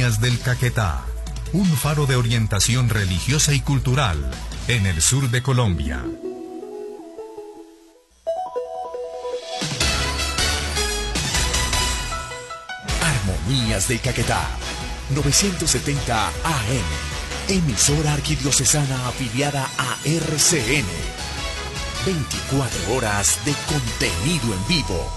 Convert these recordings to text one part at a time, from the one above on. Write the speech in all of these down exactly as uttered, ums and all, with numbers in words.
Armonías del Caquetá, un faro de orientación religiosa y cultural en el sur de Colombia. Armonías del Caquetá, novecientos setenta A M, emisora arquidiocesana afiliada a R C N. veinticuatro horas de contenido en vivo.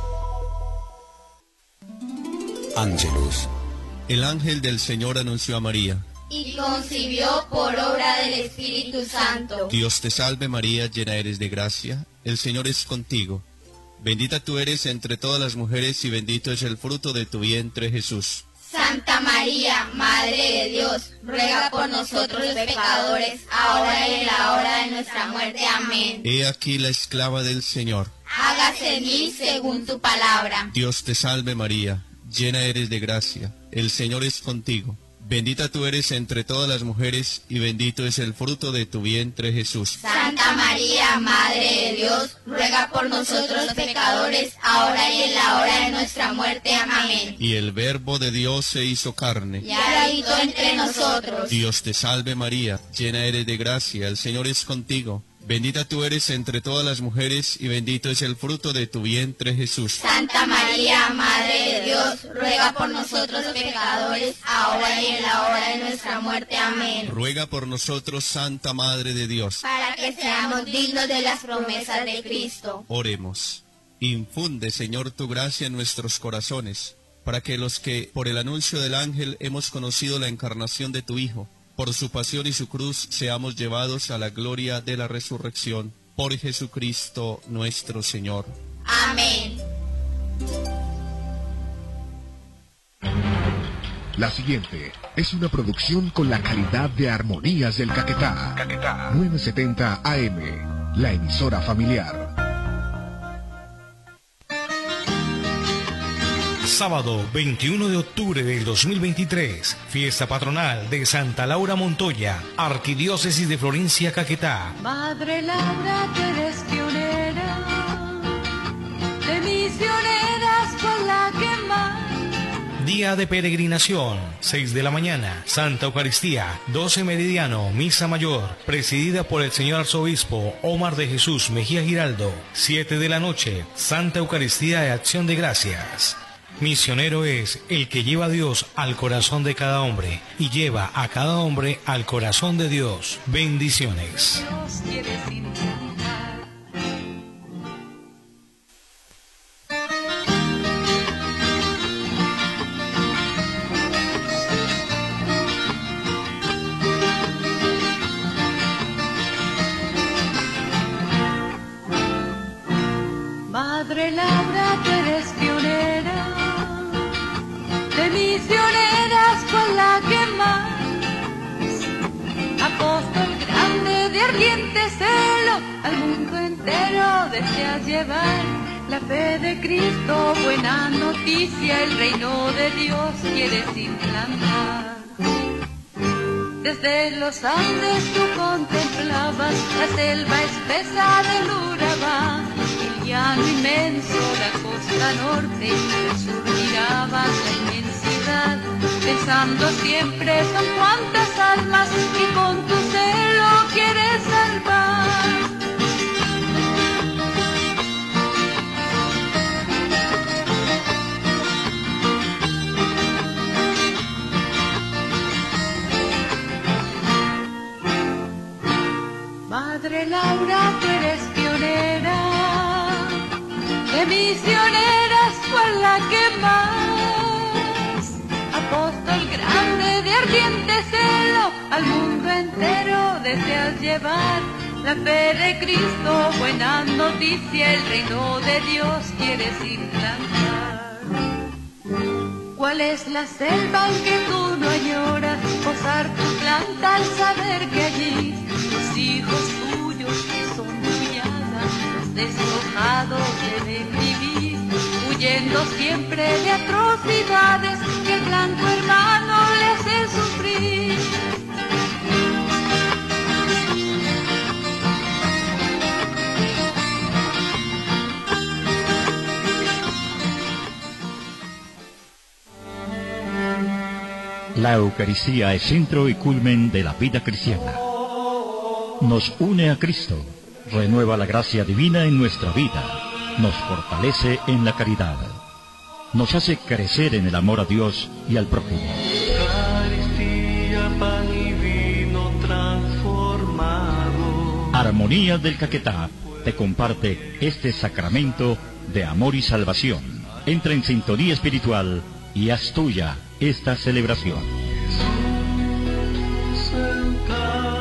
Ángelus. El ángel del Señor anunció a María. Y concibió por obra del Espíritu Santo. Dios te salve María, llena eres de gracia, el Señor es contigo. Bendita tú eres entre todas las mujeres y bendito es el fruto de tu vientre Jesús. Santa María, Madre de Dios, ruega por nosotros los pecadores, ahora y en la hora de nuestra muerte. Amén. He aquí la esclava del Señor. Hágase en mí según tu palabra. Dios te salve María, llena eres de gracia, el Señor es contigo. Bendita tú eres entre todas las mujeres, y bendito es el fruto de tu vientre Jesús. Santa María, Madre de Dios, ruega por nosotros los pecadores, ahora y en la hora de nuestra muerte. Amén. Y el Verbo de Dios se hizo carne, y habitó entre nosotros. Dios te salve María, llena eres de gracia, el Señor es contigo. Bendita tú eres entre todas las mujeres, y bendito es el fruto de tu vientre Jesús. Santa María, Madre de Dios, ruega por nosotros los pecadores, ahora y en la hora de nuestra muerte. Amén. Ruega por nosotros, Santa Madre de Dios, para que seamos dignos de las promesas de Cristo. Oremos. Infunde, Señor, tu gracia en nuestros corazones, para que los que, por el anuncio del ángel, hemos conocido la encarnación de tu Hijo, por su pasión y su cruz, seamos llevados a la gloria de la resurrección. Por Jesucristo nuestro Señor. Amén. La siguiente es una producción con la calidad de Armonías del Caquetá. Caquetá. novecientos setenta A M, la emisora familiar. Sábado veintiuno de octubre del dos mil veintitrés, fiesta patronal de Santa Laura Montoya, Arquidiócesis de Florencia, Caquetá. Madre Laura, tú eres pionera, de misioneras con la que más. Día de peregrinación, seis de la mañana, Santa Eucaristía, doce meridiano, Misa Mayor, presidida por el señor arzobispo Omar de Jesús Mejía Giraldo. siete de la noche, Santa Eucaristía de Acción de Gracias. Misionero es el que lleva a Dios al corazón de cada hombre y lleva a cada hombre al corazón de Dios. Bendiciones. Madre Laura, tú eres pionera, de misioneras con la que más. Apóstol grande de ardiente celo, al mundo entero deseas llevar la fe de Cristo, buena noticia, el reino de Dios quieres implantar. Desde los Andes tú contemplabas la selva espesa del Urabá, el llano inmenso, la costa norte, al sur mirabas la inmensidad, pensando siempre son cuantas almas que con tu celo quieres salvar. Madre Laura, tú eres pionera, de misioneras con la que más. Apóstol grande de ardiente celo, al mundo entero deseas llevar la fe de Cristo, buena noticia, el reino de Dios quieres implantar. ¿Cuál es la selva en que tú no añoras posar tu planta al saber que allí los hijos tuyos que son humilladas, los despojados deben vivir, huyendo siempre de atrocidades que el blanco hermano les hace sufrir? La Eucaristía es centro y culmen de la vida cristiana. Nos une a Cristo, renueva la gracia divina en nuestra vida, nos fortalece en la caridad, nos hace crecer en el amor a Dios y al prójimo. Eucaristía, pan y vino transformado. Armonía del Caquetá te comparte este sacramento de amor y salvación. Entra en sintonía espiritual y haz tuya esta celebración. Jesús sentado